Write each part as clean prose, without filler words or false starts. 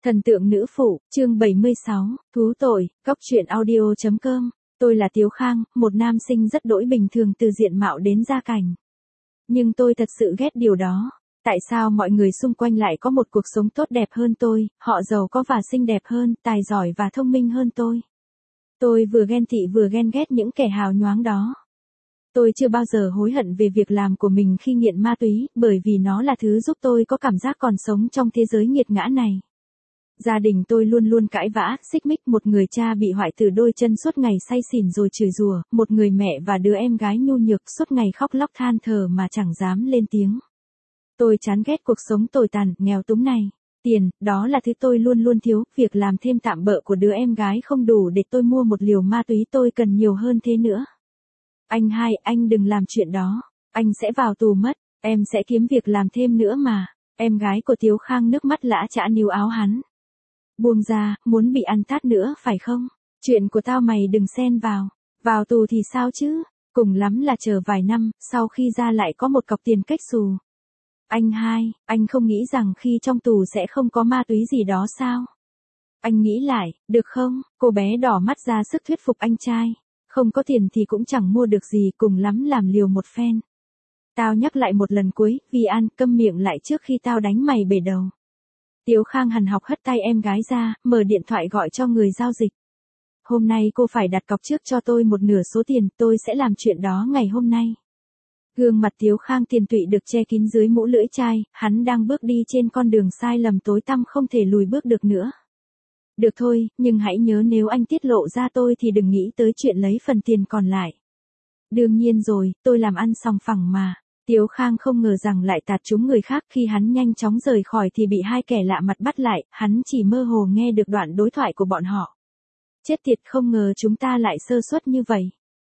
Thần tượng nữ phụ, chương 76, thú tội, góc truyện audio.com. Tôi là Tiếu Khang, một nam sinh rất đỗi bình thường từ diện mạo đến gia cảnh. Nhưng tôi thật sự ghét điều đó. Tại sao mọi người xung quanh lại có một cuộc sống tốt đẹp hơn tôi, họ giàu có và xinh đẹp hơn, tài giỏi và thông minh hơn tôi. Tôi vừa ghen tị vừa ghen ghét những kẻ hào nhoáng đó. Tôi chưa bao giờ hối hận về việc làm của mình khi nghiện ma túy, bởi vì nó là thứ giúp tôi có cảm giác còn sống trong thế giới nghiệt ngã này. Gia đình tôi luôn luôn cãi vã, xích mích, một người cha bị hoại tử đôi chân suốt ngày say xỉn rồi chửi rủa, một người mẹ và đứa em gái nhu nhược suốt ngày khóc lóc than thở mà chẳng dám lên tiếng. Tôi chán ghét cuộc sống tồi tàn, nghèo túng này. Tiền, đó là thứ tôi luôn luôn thiếu, việc làm thêm tạm bợ của đứa em gái không đủ để tôi mua một liều ma túy, tôi cần nhiều hơn thế nữa. Anh hai, anh đừng làm chuyện đó, anh sẽ vào tù mất, em sẽ kiếm việc làm thêm nữa mà. Em gái của Tiếu Khang nước mắt lã chã níu áo hắn. Buông ra, muốn bị ăn tát nữa phải không? Chuyện của tao mày đừng xen vào. Vào tù thì sao chứ? Cùng lắm là chờ vài năm, sau khi ra lại có một cọc tiền cách xù. Anh hai, anh không nghĩ rằng khi trong tù sẽ không có ma túy gì đó sao? Anh nghĩ lại, được không? Cô bé đỏ mắt ra sức thuyết phục anh trai. Không có tiền thì cũng chẳng mua được gì, cùng lắm làm liều một phen. Tao nhắc lại một lần cuối, Vi An, câm miệng lại trước khi tao đánh mày bể đầu. Tiếu Khang hằn học hất tay em gái ra, mở điện thoại gọi cho người giao dịch. Hôm nay cô phải đặt cọc trước cho tôi một nửa số tiền, tôi sẽ làm chuyện đó ngày hôm nay. Gương mặt Tiếu Khang tiền tụy được che kín dưới mũ lưỡi chai, hắn đang bước đi trên con đường sai lầm tối tăm không thể lùi bước được nữa. Được thôi, nhưng hãy nhớ nếu anh tiết lộ ra tôi thì đừng nghĩ tới chuyện lấy phần tiền còn lại. Đương nhiên rồi, tôi làm ăn sòng phẳng mà. Tiếu Khang không ngờ rằng lại tạt trúng người khác, khi hắn nhanh chóng rời khỏi thì bị hai kẻ lạ mặt bắt lại, hắn chỉ mơ hồ nghe được đoạn đối thoại của bọn họ. Chết tiệt, không ngờ chúng ta lại sơ suất như vậy.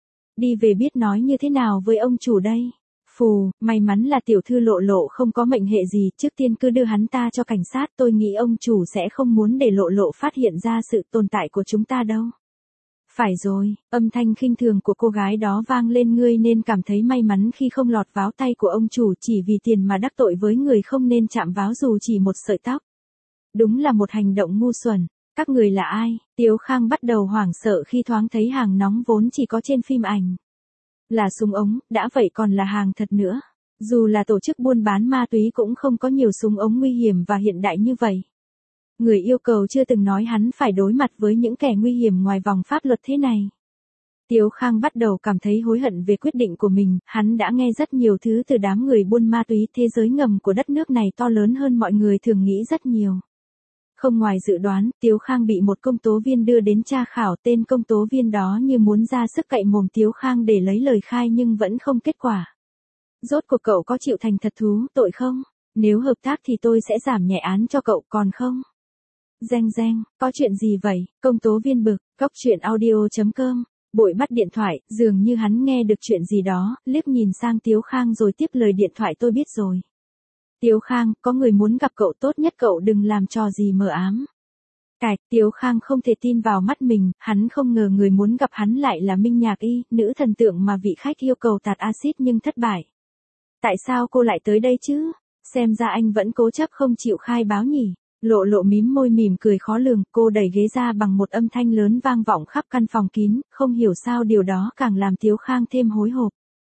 Đi về biết nói như thế nào với ông chủ đây. Phù, may mắn là tiểu thư Lộ Lộ không có mệnh hệ gì, trước tiên cứ đưa hắn ta cho cảnh sát, tôi nghĩ ông chủ sẽ không muốn để Lộ Lộ phát hiện ra sự tồn tại của chúng ta đâu. Phải rồi, âm thanh khinh thường của cô gái đó vang lên, ngươi nên cảm thấy may mắn khi không lọt vào tay của ông chủ chỉ vì tiền mà đắc tội với người không nên chạm vào dù chỉ một sợi tóc. Đúng là một hành động ngu xuẩn. Các người là ai? Tiếu Khang bắt đầu hoảng sợ khi thoáng thấy hàng nóng vốn chỉ có trên phim ảnh. Là súng ống, đã vậy còn là hàng thật nữa. Dù là tổ chức buôn bán ma túy cũng không có nhiều súng ống nguy hiểm và hiện đại như vậy. Người yêu cầu chưa từng nói hắn phải đối mặt với những kẻ nguy hiểm ngoài vòng pháp luật thế này. Tiếu Khang bắt đầu cảm thấy hối hận về quyết định của mình, hắn đã nghe rất nhiều thứ từ đám người buôn ma túy, thế giới ngầm của đất nước này to lớn hơn mọi người thường nghĩ rất nhiều. Không ngoài dự đoán, Tiếu Khang bị một công tố viên đưa đến tra khảo, tên công tố viên đó như muốn ra sức cậy mồm Tiếu Khang để lấy lời khai nhưng vẫn không kết quả. Rốt cuộc cậu có chịu thành thật thú tội không? Nếu hợp tác thì tôi sẽ giảm nhẹ án cho cậu, còn không? Reng reng, có chuyện gì vậy? Công tố viên bực, góc truyện audio.com. Bội bắt điện thoại, dường như hắn nghe được chuyện gì đó, liếc nhìn sang Tiếu Khang rồi tiếp lời điện thoại, tôi biết rồi. Tiếu Khang, có người muốn gặp cậu, tốt nhất cậu đừng làm trò gì mờ ám. Cạch, Tiếu Khang không thể tin vào mắt mình, hắn không ngờ người muốn gặp hắn lại là Minh Nhạc Y, nữ thần tượng mà vị khách yêu cầu tạt axit nhưng thất bại. Tại sao cô lại tới đây chứ? Xem ra anh vẫn cố chấp không chịu khai báo nhỉ? Lộ Lộ mím môi mỉm cười khó lường, cô đẩy ghế ra bằng một âm thanh lớn vang vọng khắp căn phòng kín, không hiểu sao điều đó càng làm Tiếu Khang thêm hối hộp.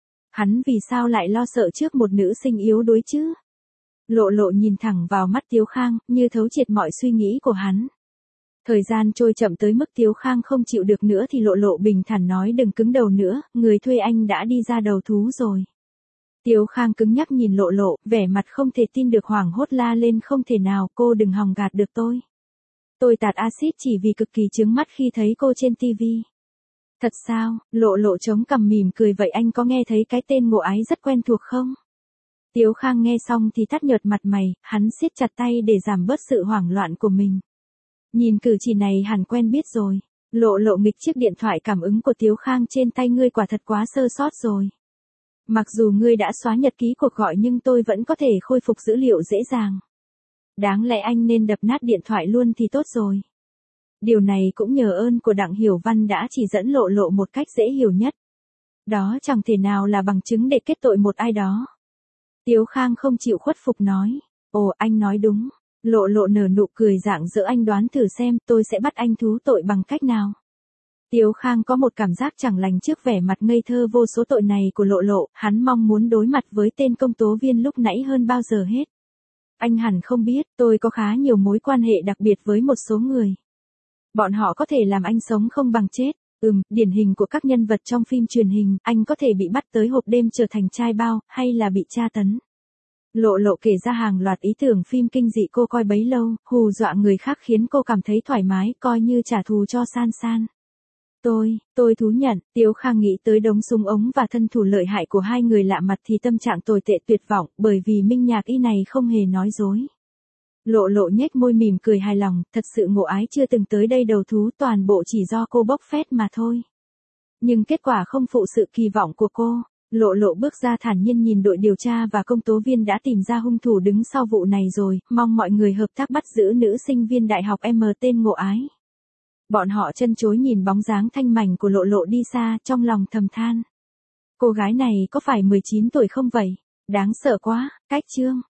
Hắn vì sao lại lo sợ trước một nữ sinh yếu đuối chứ? Lộ Lộ nhìn thẳng vào mắt Tiếu Khang, như thấu triệt mọi suy nghĩ của hắn. Thời gian trôi chậm tới mức Tiếu Khang không chịu được nữa thì Lộ Lộ bình thản nói, đừng cứng đầu nữa, người thuê anh đã đi ra đầu thú rồi. Tiếu Khang cứng nhắc nhìn Lộ Lộ, vẻ mặt không thể tin được, hoảng hốt la lên, không thể nào, cô đừng hòng gạt được tôi. Tôi tạt axit chỉ vì cực kỳ chướng mắt khi thấy cô trên TV. Thật sao? Lộ Lộ chống cằm mỉm cười, vậy anh có nghe thấy cái tên Ngộ Ái rất quen thuộc không? Tiếu Khang nghe xong thì tắt nhợt mặt mày, hắn siết chặt tay để giảm bớt sự hoảng loạn của mình. Nhìn cử chỉ này hẳn quen biết rồi. Lộ Lộ nghịch chiếc điện thoại cảm ứng của Tiếu Khang trên tay, ngươi quả thật quá sơ sót rồi. Mặc dù ngươi đã xóa nhật ký cuộc gọi nhưng tôi vẫn có thể khôi phục dữ liệu dễ dàng. Đáng lẽ anh nên đập nát điện thoại luôn thì tốt rồi. Điều này cũng nhờ ơn của Đặng Hiểu Văn đã chỉ dẫn Lộ Lộ một cách dễ hiểu nhất. Đó chẳng thể nào là bằng chứng để kết tội một ai đó. Tiếu Khang không chịu khuất phục nói, ồ, anh nói đúng. Lộ lộ nở nụ cười rạng rỡ, anh đoán thử xem tôi sẽ bắt anh thú tội bằng cách nào. Tiếu Khang có một cảm giác chẳng lành trước vẻ mặt ngây thơ vô số tội này của lộ lộ, hắn mong muốn đối mặt với tên công tố viên lúc nãy hơn bao giờ hết. Anh hẳn không biết, tôi có khá nhiều mối quan hệ đặc biệt với một số người. Bọn họ có thể làm anh sống không bằng chết. Điển hình của các nhân vật trong phim truyền hình, anh có thể bị bắt tới hộp đêm trở thành trai bao, hay là bị tra tấn. Lộ lộ kể ra hàng loạt ý tưởng phim kinh dị cô coi bấy lâu, hù dọa người khác khiến cô cảm thấy thoải mái, coi như trả thù cho San San. Tôi thú nhận, Tiếu Khang nghĩ tới đống súng ống và thân thủ lợi hại của hai người lạ mặt thì tâm trạng tồi tệ tuyệt vọng, bởi vì Minh Nhạc Y này không hề nói dối. Lộ lộ nhếch môi mỉm cười hài lòng, thật sự ngộ ái chưa từng tới đây đầu thú, toàn bộ chỉ do cô bốc phét mà thôi. Nhưng kết quả không phụ sự kỳ vọng của cô. Lộ lộ bước ra thản nhiên nhìn đội điều tra và công tố viên đã tìm ra hung thủ đứng sau vụ này rồi, mong mọi người hợp tác bắt giữ nữ sinh viên đại học M tên Ngộ Ái. Bọn họ chân chối nhìn bóng dáng thanh mảnh của lộ lộ đi xa, trong lòng thầm than. Cô gái này có phải 19 tuổi không vậy? Đáng sợ quá. Cách chương